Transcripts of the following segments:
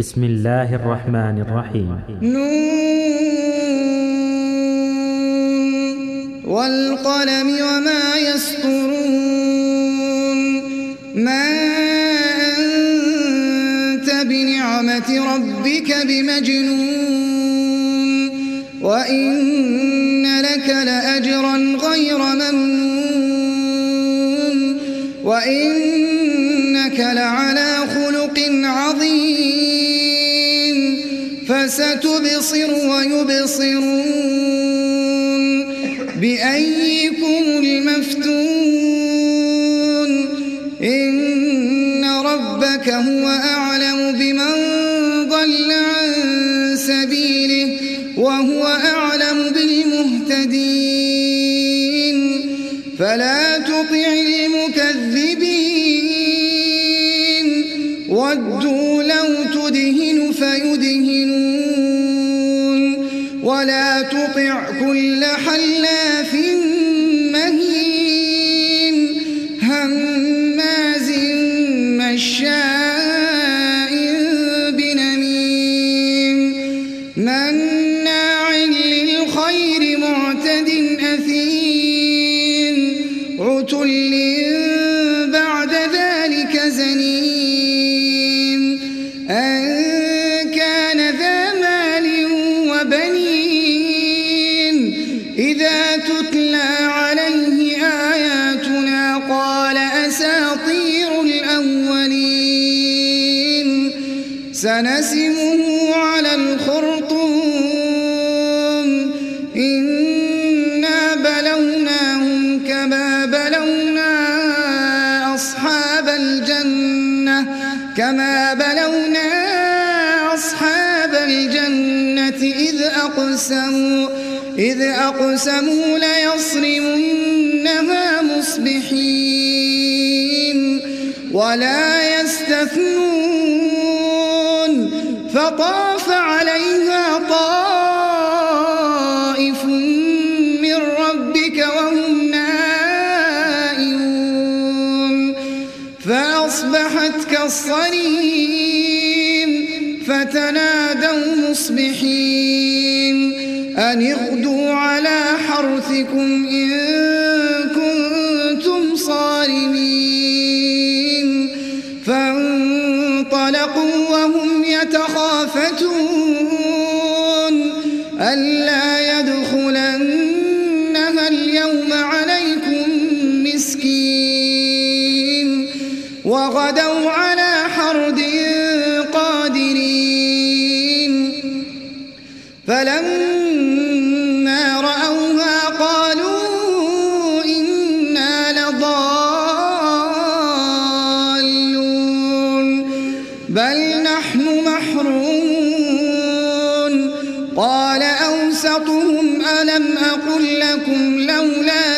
بسم الله الرحمن الرحيم. والقلم وما يسطرون. ما أنت بنعمة ربك بمجنون وإن لك لأجرا غير ممنون وإنك لعلى خلق عظيم فستبصر ويبصرون بأيكم المفتون إن ربك هو أعلم بمن ضل عن سبيله وهو أعلم بالمهتدين فلا تطع المكذبين ودوا لو تدهن فيدهنون ولا تطع كل حلاف مهين هماز مشاء بنميم مناع للخير معتد أثيم عتل بعد ذلك زنيم أن كان ذا مال وبنين إذا تتلى عليه آياتنا قال أساطير الأولين سنسمه على الخرطوم إنا بلوناهم كما بلونا أصحاب الجنة إذ أقسموا ليصرمنها مصبحين ولا يستثنون فطاف عليها طائف من ربك وهم نائمون فأصبحت كالصريم فتنادوا مصبحين أن اغدوا على حرثكم إن كنتم صارمين فانطلقوا وهم يتخافتون ألا يدخلنها اليوم عليكم مسكين وغدوا على حرد قادرين فلما رأوها قالوا إنا لضالون بل نحن محرومون قال أوسطهم ألم أقل لكم لولا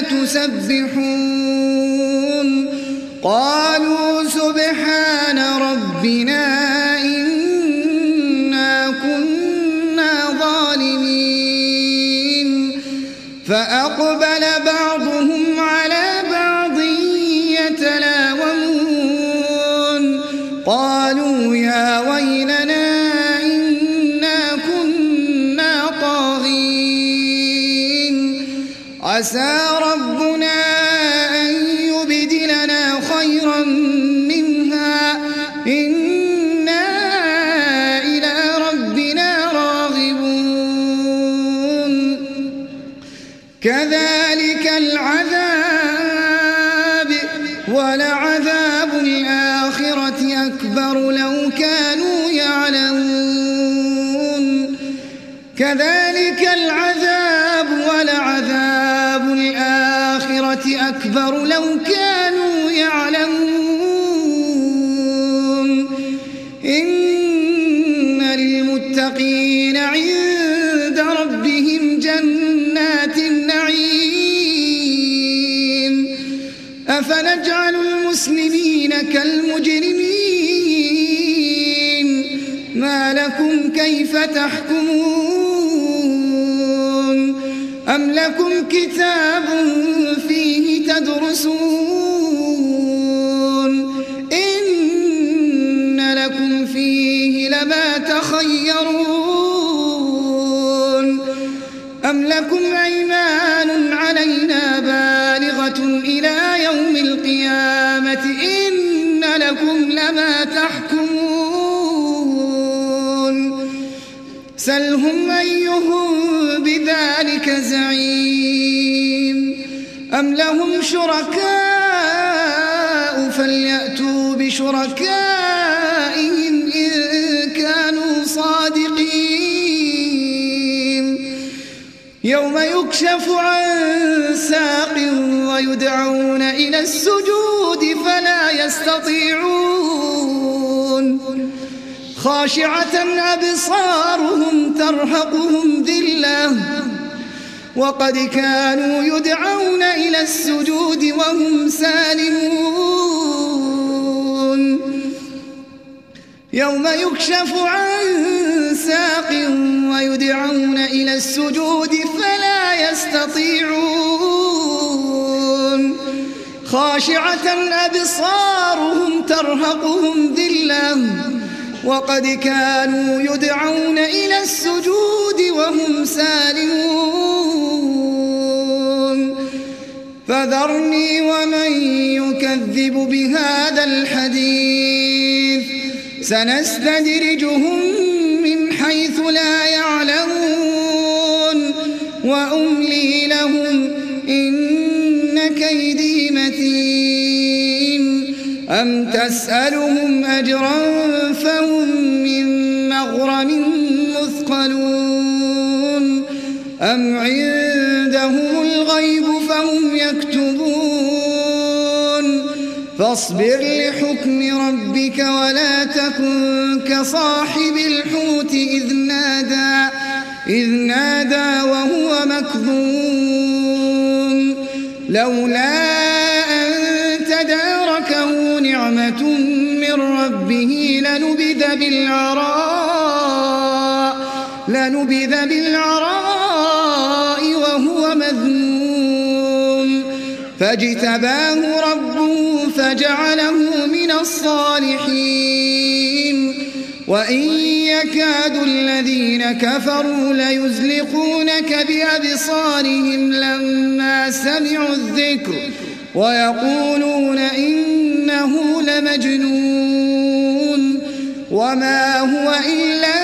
تسبحون قالوا سبحان ربنا فأقبل بعضهم على بعض يتلاومون قالوا يا ويلنا إنا كنا طاغين عسى ربنا أن يبدلنا خيرا منها إنا إلى ربنا راغبون كذلك العذاب ولعذاب الآخرة أكبر لو كانوا يعلمون كذلك العذاب ولعذاب الآخرة أكبر لو كانوا يعلمون إن للمتقين عند ربهم جنات النعيم أفنجعل المسلمين كالمجرمين ما لكم كيف تحكمون أم لكم كتاب فيه تدرسون إن لكم فيه لما لما تخيرون أم لكم أيمان علينا بالغة إلى يوم القيامة إن لكم لما تحكمون سلهم أيهم بذلك زعيم أم لهم شركاء فليأتوا بشركائهم إن كانوا صادقين يوم يكشف عن ساق ويدعون إلى السجود فلا يستطيعون خاشعة أبصارهم ترهقهم ذلة وقد كانوا يدعون إلى السجود وهم سالمون يوم يكشف عن ساق ويدعون إلى السجود فلا يستطيعون خاشعة أبصارهم ترهقهم ذلة وقد كانوا يدعون إلى السجود وهم سالمون فذرني ومن يكذب بهذا الحديث سنستدرجهم من حيث لا يعلمون وأملي لهم إن كيدي متين أم تسألهم أجرا فهم من مغرم مثقلون أم عندهم الغيب فهم يكتبون فاصبر لحكم ربك ولا تكن كصاحب الحوت إذ نادى وهو مكظوم لولا أن تداركه نعمة من ربه لنبذ بالعراء وهو مذموم فاجتباه ربه فجعله من الصالحين وإن يكاد الذين كفروا ليزلقونك بأبصارهم لما سمعوا الذكر ويقولون إنه لمجنون وما هو إلا